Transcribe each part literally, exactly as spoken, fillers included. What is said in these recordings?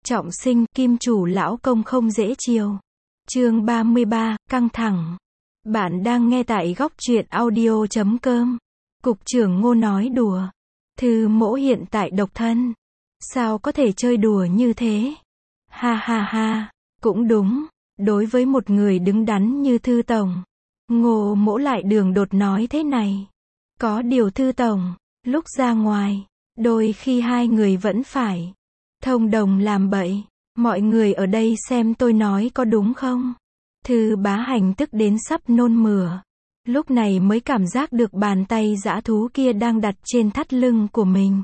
Trọng sinh, kim chủ lão công không dễ chiều. Chương ba mươi ba, căng thẳng. Bạn đang nghe tại góc truyện audio chấm com. Cục trưởng Ngô nói đùa. Thư mỗ hiện tại độc thân. Sao có thể chơi đùa như thế? Ha ha ha, cũng đúng. Đối với một người đứng đắn như Thư Tổng, Ngô mỗ lại đường đột nói thế này. Có điều Thư Tổng, lúc ra ngoài, đôi khi hai người vẫn phải thông đồng làm bậy. Mọi người ở đây xem tôi nói có đúng không? Thư Bá Hành tức đến sắp nôn mửa. Lúc này mới cảm giác được bàn tay dã thú kia đang đặt trên thắt lưng của mình.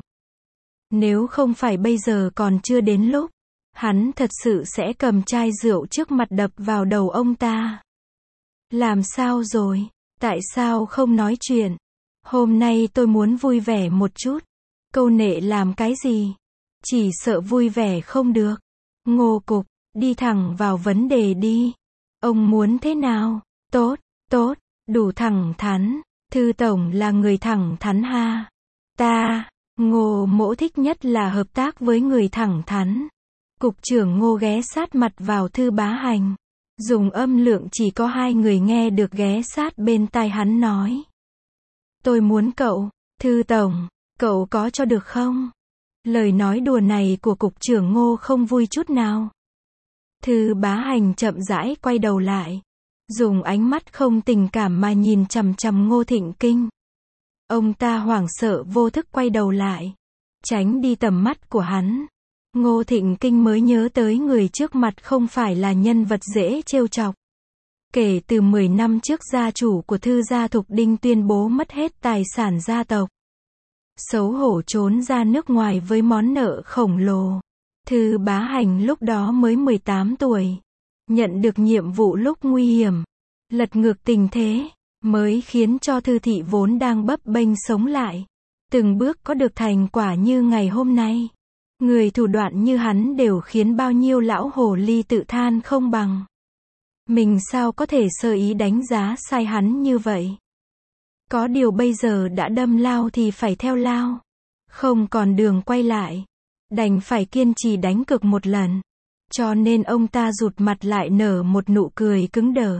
Nếu không phải bây giờ còn chưa đến lúc, hắn thật sự sẽ cầm chai rượu trước mặt đập vào đầu ông ta. Làm sao rồi? Tại sao không nói chuyện? Hôm nay tôi muốn vui vẻ một chút. Câu nệ làm cái gì? Chỉ sợ vui vẻ không được. Ngô Cục, đi thẳng vào vấn đề đi. Ông muốn thế nào? Tốt, tốt, đủ thẳng thắn. Thư Tổng là người thẳng thắn ha. Ta, Ngô mỗ thích nhất là hợp tác với người thẳng thắn. Cục trưởng Ngô ghé sát mặt vào Thư Bá Hành. Dùng âm lượng chỉ có hai người nghe được ghé sát bên tai hắn nói. Tôi muốn cậu, Thư Tổng, cậu có cho được không? Lời nói đùa này của cục trưởng Ngô không vui chút nào. Thư Bá Hành chậm rãi quay đầu lại. Dùng ánh mắt không tình cảm mà nhìn chằm chằm Ngô Thịnh Kinh. Ông ta hoảng sợ vô thức quay đầu lại. Tránh đi tầm mắt của hắn. Ngô Thịnh Kinh mới nhớ tới người trước mặt không phải là nhân vật dễ trêu chọc. Kể từ mười năm trước gia chủ của Thư gia Thục Đinh tuyên bố mất hết tài sản gia tộc. Xấu hổ trốn ra nước ngoài với món nợ khổng lồ. Thư Bá Hành lúc đó mới mười tám tuổi. Nhận được nhiệm vụ lúc nguy hiểm. Lật ngược tình thế. Mới khiến cho Thư thị vốn đang bấp bênh sống lại. Từng bước có được thành quả như ngày hôm nay. Người thủ đoạn như hắn đều khiến bao nhiêu lão hồ ly tự than không bằng. Mình sao có thể sơ ý đánh giá sai hắn như vậy? Có điều bây giờ đã đâm lao thì phải theo lao. Không còn đường quay lại. Đành phải kiên trì đánh cược một lần. Cho nên ông ta rụt mặt lại nở một nụ cười cứng đờ.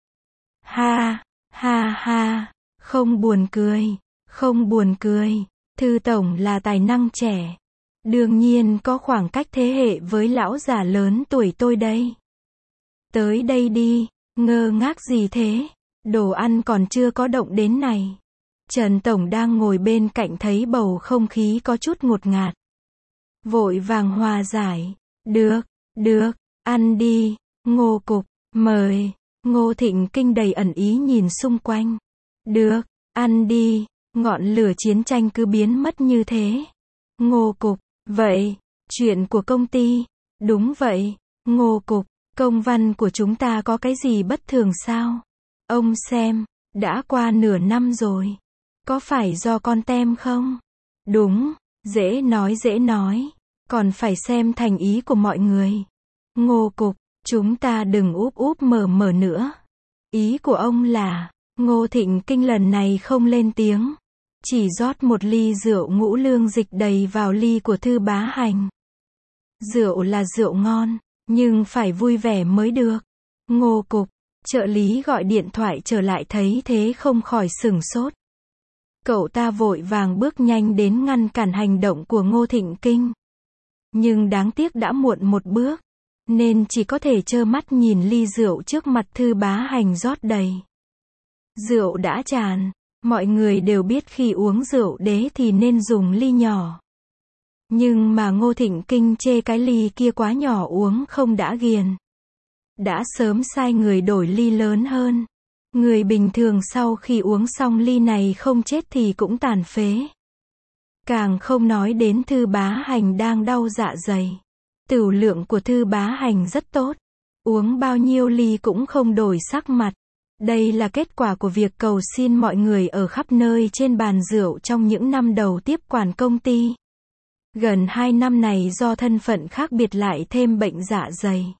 Ha, ha ha, không buồn cười, không buồn cười. Thư Tổng là tài năng trẻ. Đương nhiên có khoảng cách thế hệ với lão già lớn tuổi tôi đây. Tới đây đi, ngơ ngác gì thế? Đồ ăn còn chưa có động đến này. Trần Tổng đang ngồi bên cạnh thấy bầu không khí có chút ngột ngạt. Vội vàng hòa giải. Được, được, ăn đi. Ngô Cục, mời. Ngô Thịnh Kinh đầy ẩn ý nhìn xung quanh. Được, ăn đi. Ngọn lửa chiến tranh cứ biến mất như thế. Ngô Cục, vậy, chuyện của công ty. Đúng vậy. Ngô Cục, công văn của chúng ta có cái gì bất thường sao? Ông xem, đã qua nửa năm rồi. Có phải do con tem không? Đúng, dễ nói dễ nói. Còn phải xem thành ý của mọi người. Ngô Cục, chúng ta đừng úp úp mở mở nữa. Ý của ông là, Ngô Thịnh Kinh lần này không lên tiếng. Chỉ rót một ly rượu ngũ lương dịch đầy vào ly của Thư Bá Hành. Rượu là rượu ngon, nhưng phải vui vẻ mới được. Ngô Cục, trợ lý gọi điện thoại trở lại thấy thế không khỏi sửng sốt. Cậu ta vội vàng bước nhanh đến ngăn cản hành động của Ngô Thịnh Kinh. Nhưng đáng tiếc đã muộn một bước, nên chỉ có thể trơ mắt nhìn ly rượu trước mặt Thư Bá Hành rót đầy. Rượu đã tràn, mọi người đều biết khi uống rượu đế thì nên dùng ly nhỏ. Nhưng mà Ngô Thịnh Kinh chê cái ly kia quá nhỏ uống không đã ghiền. Đã sớm sai người đổi ly lớn hơn. Người bình thường sau khi uống xong ly này không chết thì cũng tàn phế. Càng không nói đến Thư Bá Hành đang đau dạ dày. Tửu lượng của Thư Bá Hành rất tốt. Uống bao nhiêu ly cũng không đổi sắc mặt. Đây là kết quả của việc cầu xin mọi người ở khắp nơi trên bàn rượu trong những năm đầu tiếp quản công ty. Gần hai năm này do thân phận khác biệt lại thêm bệnh dạ dày.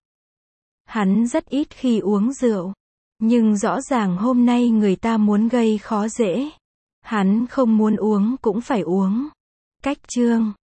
Hắn rất ít khi uống rượu. Nhưng rõ ràng hôm nay người ta muốn gây khó dễ. Hắn không muốn uống cũng phải uống. Cách chương